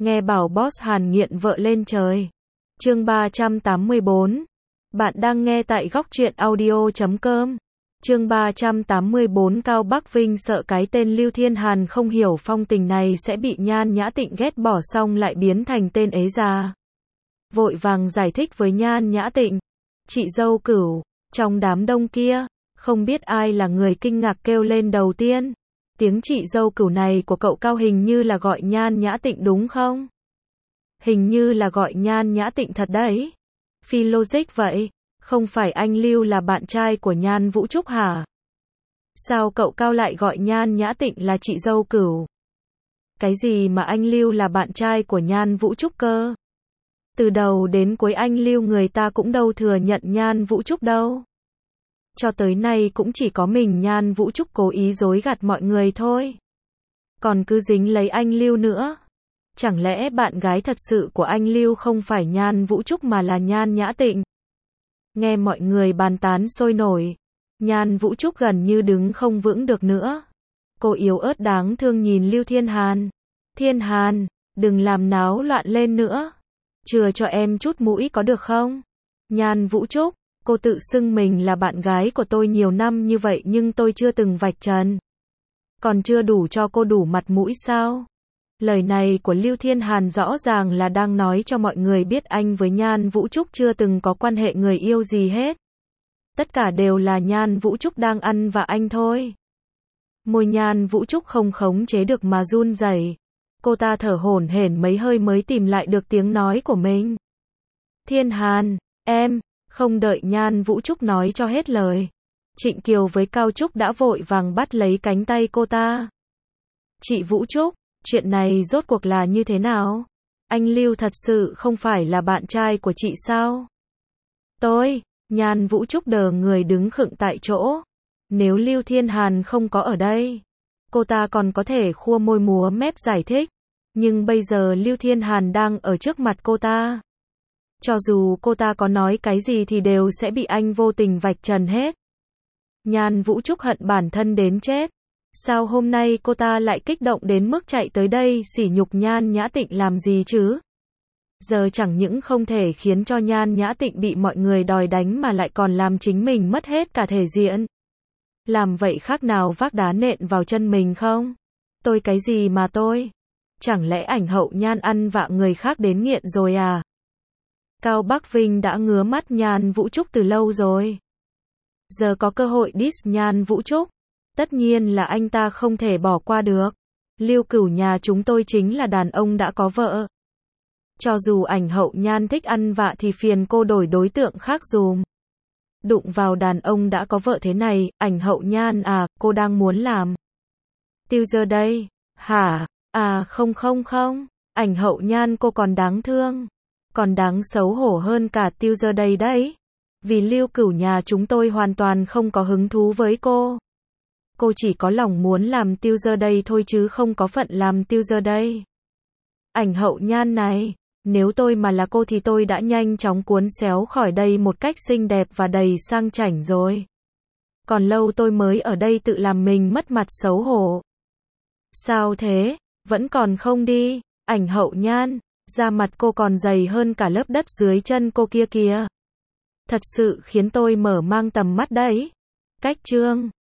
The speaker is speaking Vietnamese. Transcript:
Nghe bảo boss Hàn nghiện vợ lên trời. Chương 384. Bạn đang nghe tại góc truyện audio.com. Chương 384. Cao Bắc Vinh sợ cái tên Lưu Thiên Hàn không hiểu phong tình này sẽ bị Nhan Nhã Tịnh ghét bỏ, xong lại biến thành tên ế già. Vội vàng giải thích với Nhan Nhã Tịnh. Chị dâu Cửu. Trong đám đông kia, không biết ai là người kinh ngạc kêu lên đầu tiên. Tiếng chị dâu Cửu này của cậu Cao hình như là gọi Nhan Nhã Tịnh đúng không? Hình như là gọi Nhan Nhã Tịnh thật đấy. Phi logic vậy, không phải anh Lưu là bạn trai của Nhan Vũ Trúc hả? Sao cậu Cao lại gọi Nhan Nhã Tịnh là chị dâu Cửu? Cái gì mà anh Lưu là bạn trai của Nhan Vũ Trúc cơ? Từ đầu đến cuối anh Lưu người ta cũng đâu thừa nhận Nhan Vũ Trúc đâu. Cho tới nay cũng chỉ có mình Nhan Vũ Trúc cố ý dối gạt mọi người thôi. Còn cứ dính lấy anh Lưu nữa. Chẳng lẽ bạn gái thật sự của anh Lưu không phải Nhan Vũ Trúc mà là Nhan Nhã Tịnh? Nghe mọi người bàn tán sôi nổi, Nhan Vũ Trúc gần như đứng không vững được nữa. Cô yếu ớt đáng thương nhìn Lưu Thiên Hàn. Thiên Hàn, đừng làm náo loạn lên nữa. Chừa cho em chút mũi có được không? Nhan Vũ Trúc, cô tự xưng mình là bạn gái của tôi nhiều năm như vậy nhưng tôi chưa từng vạch trần. Còn chưa đủ cho cô đủ mặt mũi sao? Lời này của Lưu Thiên Hàn rõ ràng là đang nói cho mọi người biết anh với Nhan Vũ Trúc chưa từng có quan hệ người yêu gì hết. Tất cả đều là Nhan Vũ Trúc đang ăn vạ anh thôi. Môi Nhan Vũ Trúc không khống chế được mà run rẩy. Cô ta thở hổn hển mấy hơi mới tìm lại được tiếng nói của mình. Thiên Hàn, em, không đợi Nhan Vũ Trúc nói cho hết lời. Trịnh Kiều với Cao Trúc đã vội vàng bắt lấy cánh tay cô ta. Chị Vũ Trúc, chuyện này rốt cuộc là như thế nào? Anh Lưu thật sự không phải là bạn trai của chị sao? Nhan Vũ Trúc đờ người đứng khựng tại chỗ. Nếu Lưu Thiên Hàn không có ở đây, cô ta còn có thể khua môi múa mép giải thích. Nhưng bây giờ Lưu Thiên Hàn đang ở trước mặt cô ta. Cho dù cô ta có nói cái gì thì đều sẽ bị anh vô tình vạch trần hết. Nhan Vũ Trúc hận bản thân đến chết. Sao hôm nay cô ta lại kích động đến mức chạy tới đây sỉ nhục Nhan Nhã Tịnh làm gì chứ? Giờ chẳng những không thể khiến cho Nhan Nhã Tịnh bị mọi người đòi đánh mà lại còn làm chính mình mất hết cả thể diện. Làm vậy khác nào vác đá nện vào chân mình không? Tôi cái gì mà tôi? Chẳng lẽ ảnh hậu Nhan ăn vạ người khác đến nghiện rồi à? Cao Bắc Vinh đã ngứa mắt Nhan Vũ Trúc từ lâu rồi. Giờ có cơ hội diss Nhan Vũ Trúc. Tất nhiên là anh ta không thể bỏ qua được. Lưu Cửu nhà chúng tôi chính là đàn ông đã có vợ. Cho dù ảnh hậu Nhan thích ăn vạ thì phiền cô đổi đối tượng khác dùm. Đụng vào đàn ông đã có vợ thế này, ảnh hậu Nhan à, cô đang muốn làm tiêu giờ đây, hả? À không, ảnh hậu Nhan cô còn đáng thương, còn đáng xấu hổ hơn cả tiêu giờ đây đấy. Vì Lưu Cửu nhà chúng tôi hoàn toàn không có hứng thú với cô. Cô chỉ có lòng muốn làm tiêu giờ đây thôi chứ không có phận làm tiêu giờ đây. Ảnh hậu Nhan này, nếu tôi mà là cô thì tôi đã nhanh chóng cuốn xéo khỏi đây một cách xinh đẹp và đầy sang chảnh rồi. Còn lâu tôi mới ở đây tự làm mình mất mặt xấu hổ. Sao thế? Vẫn còn không đi? Ảnh hậu Nhan, da mặt cô còn dày hơn cả lớp đất dưới chân cô kia kìa. Thật sự khiến tôi mở mang tầm mắt đấy. Cách chương